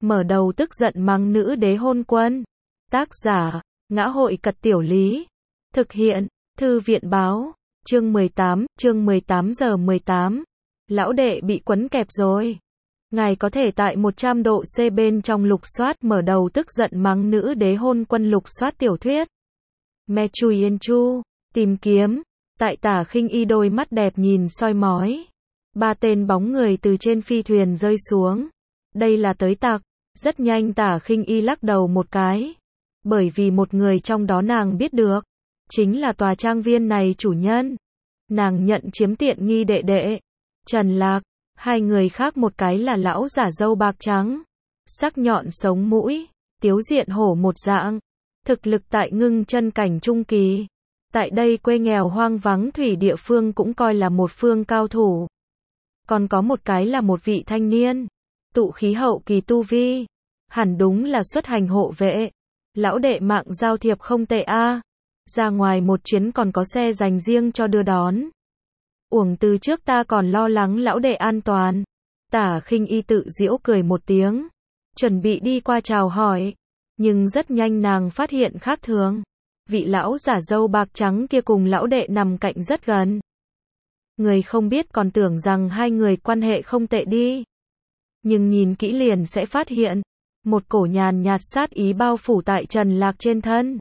mở đầu tức giận mắng nữ đế hôn quân. Tác giả, Ngã hội Cật Tiểu Lý. Thực hiện, Thư viện báo. Chương 18 giờ 18. Lão đệ bị quấn kẹp rồi. Ngài có thể tại 100 độ C bên trong lục soát mở đầu tức giận mắng nữ đế hôn quân lục soát tiểu thuyết. Me Chui Yên Chu, tìm kiếm. Tại Tả Khinh Y đôi mắt đẹp nhìn soi mói. Ba tên bóng người từ trên phi thuyền rơi xuống. Đây là tới tặc. Rất nhanh Tả Khinh Y lắc đầu một cái. Bởi vì một người trong đó nàng biết được. Chính là tòa trang viên này chủ nhân. Nàng nhận chiếm tiện nghi đệ đệ. Trần Lạc. Hai người khác một cái là lão giả râu bạc trắng. Sắc nhọn sống mũi. Tiếu diện hổ một dạng. Thực lực tại ngưng chân cảnh trung kỳ. Tại đây quê nghèo hoang vắng thủy địa phương cũng coi là một phương cao thủ. Còn có một cái là một vị thanh niên. Tụ khí hậu kỳ tu vi. Hẳn đúng là xuất hành hộ vệ. Lão đệ mạng giao thiệp không tệ a. Ra ngoài một chuyến còn có xe dành riêng cho đưa đón. Uổng từ trước ta còn lo lắng lão đệ an toàn. Tả Khinh Y tự giễu cười một tiếng. Chuẩn bị đi qua chào hỏi. Nhưng rất nhanh nàng phát hiện khác thường. Vị lão giả râu bạc trắng kia cùng lão đệ nằm cạnh rất gần. Người không biết còn tưởng rằng hai người quan hệ không tệ đi. Nhưng nhìn kỹ liền sẽ phát hiện. Một cổ nhàn nhạt sát ý bao phủ tại Trần Lạc trên thân.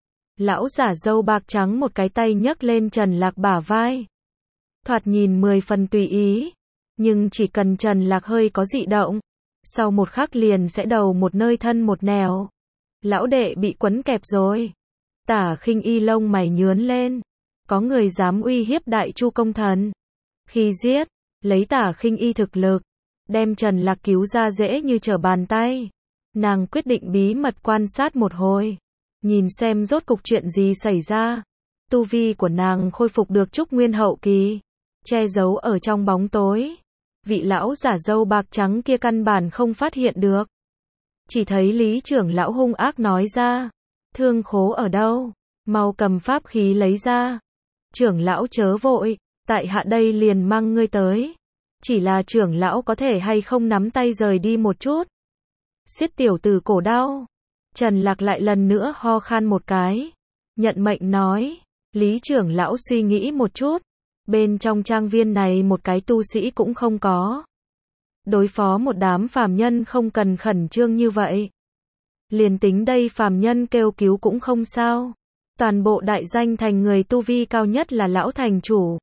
Lão giả râu bạc trắng một cái tay nhấc lên Trần Lạc bả vai. Thoạt nhìn 10 phần tùy ý. Nhưng chỉ cần Trần Lạc hơi có dị động. Sau một khắc liền sẽ đầu một nơi thân một nẻo. Lão đệ bị quấn kẹp rồi. Tả Khinh Y lông mày nhướn lên. Có người dám uy hiếp Đại Chu công thần. Khi giết, lấy Tả Khinh Y thực lực. Đem Trần Lạc cứu ra dễ như trở bàn tay. Nàng quyết định bí mật quan sát một hồi. Nhìn xem rốt cục chuyện gì xảy ra. Tu vi của nàng khôi phục được Trúc Nguyên hậu kỳ. Che giấu ở trong bóng tối. Vị lão giả râu bạc trắng kia căn bản không phát hiện được. Chỉ thấy Lý trưởng lão hung ác nói ra. Thương khố ở đâu? Mau cầm pháp khí lấy ra. Trưởng lão chớ vội. Tại hạ đây liền mang ngươi tới. Chỉ là trưởng lão có thể hay không nắm tay rời đi một chút. Xiết tiểu tử cổ đau. Trần Lạc lại lần nữa ho khan một cái. Nhận mệnh nói. Lý trưởng lão suy nghĩ một chút. Bên trong trang viên này một cái tu sĩ cũng không có. Đối phó một đám phàm nhân không cần khẩn trương như vậy. Liền tính đây phàm nhân kêu cứu cũng không sao. Toàn bộ đại danh thành người tu vi cao nhất là lão thành chủ.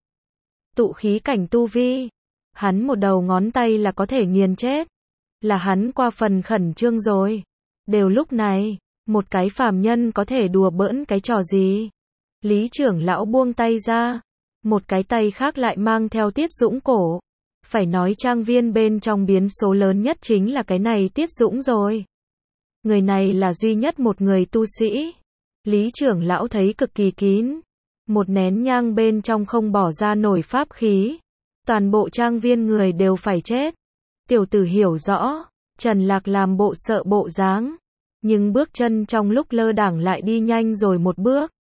Tụ khí cảnh tu vi. Hắn một đầu ngón tay là có thể nghiền chết. Là hắn qua phần khẩn trương rồi. Đều lúc này, một cái phàm nhân có thể đùa bỡn cái trò gì. Lý trưởng lão buông tay ra. Một cái tay khác lại mang theo Tiết Dũng cổ. Phải nói trang viên bên trong biến số lớn nhất chính là cái này Tiết Dũng rồi. Người này là duy nhất một người tu sĩ. Lý trưởng lão thấy cực kỳ kín. Một nén nhang bên trong không bỏ ra nổi pháp khí. Toàn bộ trang viên người đều phải chết. Tiểu tử hiểu rõ. Trần Lạc làm bộ sợ bộ dáng. Nhưng bước chân trong lúc lơ đãng lại đi nhanh rồi một bước.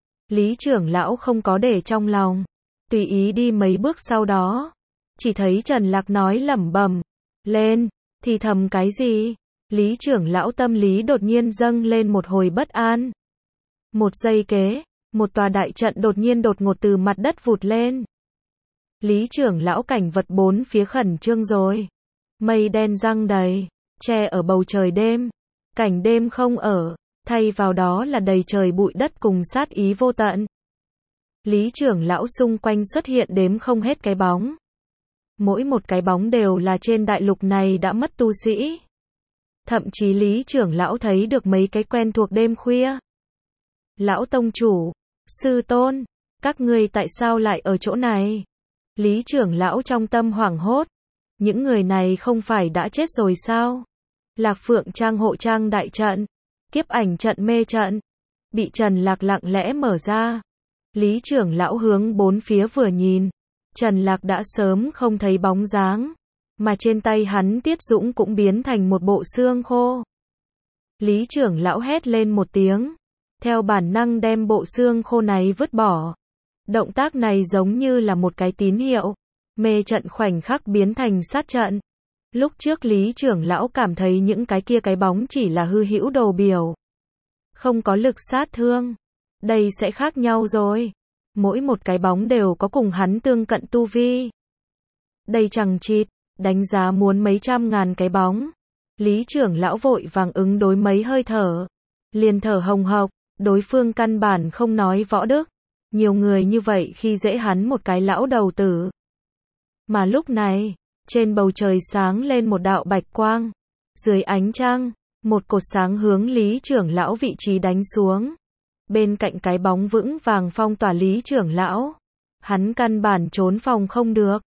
Lý trưởng lão không có để trong lòng. Tùy ý đi mấy bước sau đó. Chỉ thấy Trần Lạc nói lẩm bẩm. Lên, thì thầm cái gì? Lý trưởng lão tâm lý đột nhiên dâng lên một hồi bất an. Một giây kế, một tòa đại trận đột nhiên đột ngột từ mặt đất vụt lên. Lý trưởng lão cảnh vật bốn phía khẩn trương rồi. Mây đen giăng đầy, che ở bầu trời đêm. Cảnh đêm không ở, thay vào đó là đầy trời bụi đất cùng sát ý vô tận. Lý trưởng lão xung quanh xuất hiện đếm không hết cái bóng. Mỗi một cái bóng đều là trên đại lục này đã mất tu sĩ. Thậm chí Lý trưởng lão thấy được mấy cái quen thuộc đêm khuya. Lão tông chủ, sư tôn, các ngươi tại sao lại ở chỗ này? Lý trưởng lão trong tâm hoảng hốt. Những người này không phải đã chết rồi sao? Lạc Phượng Trang hộ trang đại trận, Kiếp Ảnh trận mê trận, bị Trần Lạc lặng lẽ mở ra. Lý trưởng lão hướng bốn phía vừa nhìn. Trần Lạc đã sớm không thấy bóng dáng. Mà trên tay hắn Tiết Dũng cũng biến thành một bộ xương khô. Lý trưởng lão hét lên một tiếng. Theo bản năng đem bộ xương khô này vứt bỏ. Động tác này giống như là một cái tín hiệu. Mê trận khoảnh khắc biến thành sát trận. Lúc trước Lý trưởng lão cảm thấy những cái kia cái bóng chỉ là hư hữu đồ biểu, không có lực sát thương. Đây sẽ khác nhau rồi. Mỗi một cái bóng đều có cùng hắn tương cận tu vi. Đây chằng chịt, đánh giá muốn mấy trăm ngàn cái bóng. Lý trưởng lão vội vàng ứng đối mấy hơi thở. Liền thở hồng hộc, đối phương căn bản không nói võ đức. Nhiều người như vậy khi dễ hắn một cái lão đầu tử. Mà lúc này, trên bầu trời sáng lên một đạo bạch quang. Dưới ánh trăng, một cột sáng hướng Lý trưởng lão vị trí đánh xuống. Bên cạnh cái bóng vững vàng phong tỏa Lý trưởng lão. Hắn căn bản trốn phòng không được.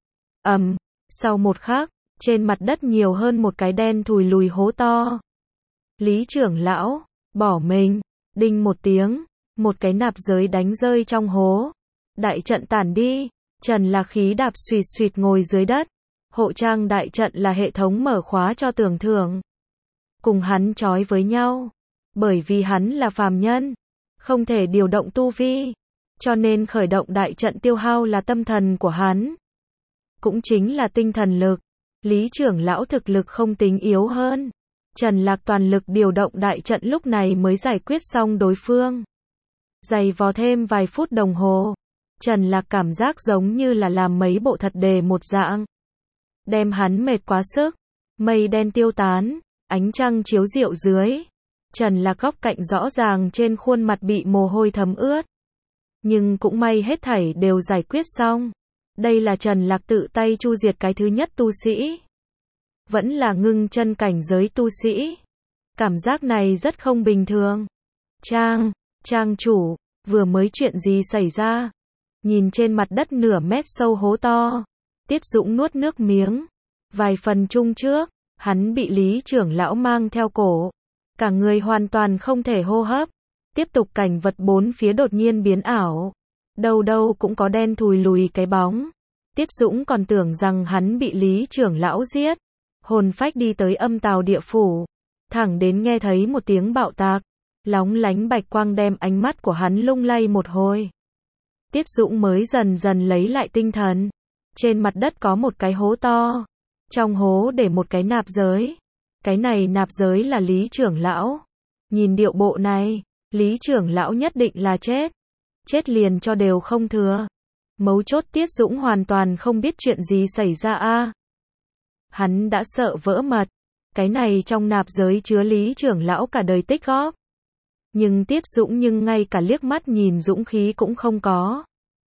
Sau một khắc, trên mặt đất nhiều hơn một cái đen thùi lùi hố to. Lý trưởng lão, bỏ mình, đinh một tiếng, một cái nạp giới đánh rơi trong hố. Đại trận tản đi, Trần Lạc Khí đạp suỵt suỵt ngồi dưới đất. Hộ trang đại trận là hệ thống mở khóa cho tưởng thưởng. Cùng hắn trói với nhau. Bởi vì hắn là phàm nhân, không thể điều động tu vi, cho nên khởi động đại trận tiêu hao là tâm thần của hắn. Cũng chính là tinh thần lực. Lý trưởng lão thực lực không tính yếu hơn. Trần Lạc toàn lực điều động đại trận lúc này mới giải quyết xong đối phương. Giày vò thêm vài phút đồng hồ. Trần Lạc cảm giác giống như là làm mấy bộ thật đề một dạng. Đem hắn mệt quá sức. Mây đen tiêu tán, ánh trăng chiếu rượu dưới. Trần Lạc góc cạnh rõ ràng trên khuôn mặt bị mồ hôi thấm ướt. Nhưng cũng may hết thảy đều giải quyết xong. Đây là Trần Lạc tự tay chu diệt cái thứ nhất tu sĩ. Vẫn là ngưng chân cảnh giới tu sĩ. Cảm giác này rất không bình thường. Trang chủ, vừa mới chuyện gì xảy ra? Nhìn trên mặt đất nửa mét sâu hố to. Tiết Dũng nuốt nước miếng. Vài phần chung trước, hắn bị Lý trưởng lão mang theo cổ. Cả người hoàn toàn không thể hô hấp. Tiếp tục cảnh vật bốn phía đột nhiên biến ảo. Đâu đâu cũng có đen thùi lùi cái bóng. Tiết Dũng còn tưởng rằng hắn bị Lý trưởng lão giết. Hồn phách đi tới âm tào địa phủ. Thẳng đến nghe thấy một tiếng bạo tạc. Lóng lánh bạch quang đem ánh mắt của hắn lung lay một hồi. Tiết Dũng mới dần dần lấy lại tinh thần. Trên mặt đất có một cái hố to. Trong hố để một cái nạp giới. Cái này nạp giới là Lý trưởng lão. Nhìn điệu bộ này, Lý trưởng lão nhất định là chết. Chết liền cho đều không thừa. Mấu chốt Tiết Dũng hoàn toàn không biết chuyện gì xảy ra a. Hắn đã sợ vỡ mật. Cái này trong nạp giới chứa Lý trưởng lão cả đời tích góp. Nhưng Tiết Dũng ngay cả liếc mắt nhìn dũng khí cũng không có.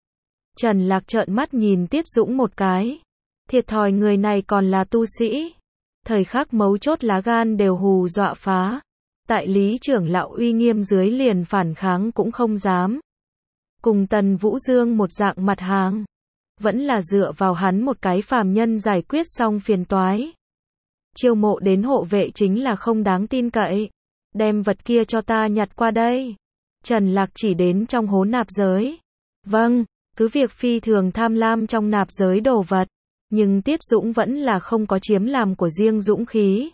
Trần Lạc trợn mắt nhìn Tiết Dũng một cái. Thiệt thòi người này còn là tu sĩ. Thời khắc mấu chốt lá gan đều hù dọa phá. Tại Lý trưởng lão uy nghiêm dưới liền phản kháng cũng không dám. Cùng Tần Vũ Dương một dạng mặt hàng. Vẫn là dựa vào hắn một cái phàm nhân giải quyết xong phiền toái. Chiêu mộ đến hộ vệ chính là không đáng tin cậy. Đem vật kia cho ta nhặt qua đây. Trần Lạc chỉ đến trong hố nạp giới. Vâng, cứ việc phi thường tham lam trong nạp giới đồ vật. Nhưng Tiết Dũng vẫn là không có chiếm làm của riêng dũng khí.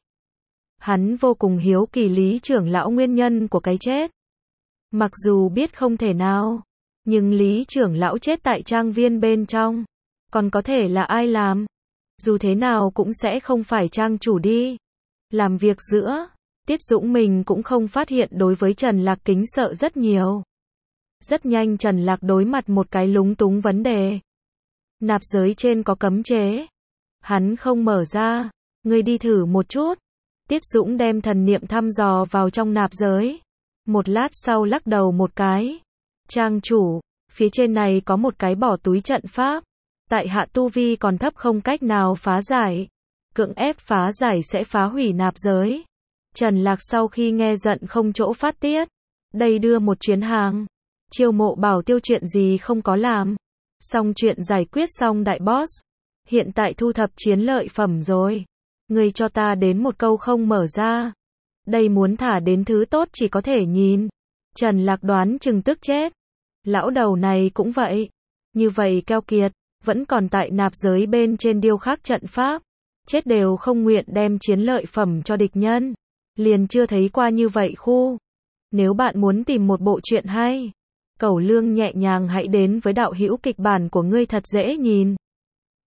Hắn vô cùng hiếu kỳ Lý trưởng lão nguyên nhân của cái chết. Mặc dù biết không thể nào, nhưng Lý trưởng lão chết tại trang viên bên trong. Còn có thể là ai làm? Dù thế nào cũng sẽ không phải trang chủ đi. Làm việc giữa, Tiết Dũng mình cũng không phát hiện đối với Trần Lạc kính sợ rất nhiều. Rất nhanh Trần Lạc đối mặt một cái lúng túng vấn đề. Nạp giới trên có cấm chế. Hắn không mở ra. Ngươi đi thử một chút. Tiết Dũng đem thần niệm thăm dò vào trong nạp giới. Một lát sau lắc đầu một cái. Trang chủ, phía trên này có một cái bỏ túi trận pháp. Tại hạ tu vi còn thấp không cách nào phá giải. Cưỡng ép phá giải sẽ phá hủy nạp giới. Trần Lạc sau khi nghe giận không chỗ phát tiết. Đây đưa một chuyến hàng. Chiêu mộ bảo tiêu chuyện gì không có làm. Xong chuyện giải quyết xong đại boss. Hiện tại thu thập chiến lợi phẩm rồi. Ngươi cho ta đến một câu không mở ra. Đây muốn thả đến thứ tốt chỉ có thể nhìn. Trần Lạc đoán chừng tức chết. Lão đầu này cũng vậy. Như vậy keo kiệt. Vẫn còn tại nạp giới bên trên điêu khắc trận pháp. Chết đều không nguyện đem chiến lợi phẩm cho địch nhân. Liền chưa thấy qua như vậy khu. Nếu bạn muốn tìm một bộ truyện hay, Cẩu Lương nhẹ nhàng hãy đến với đạo hữu kịch bản của ngươi thật dễ nhìn.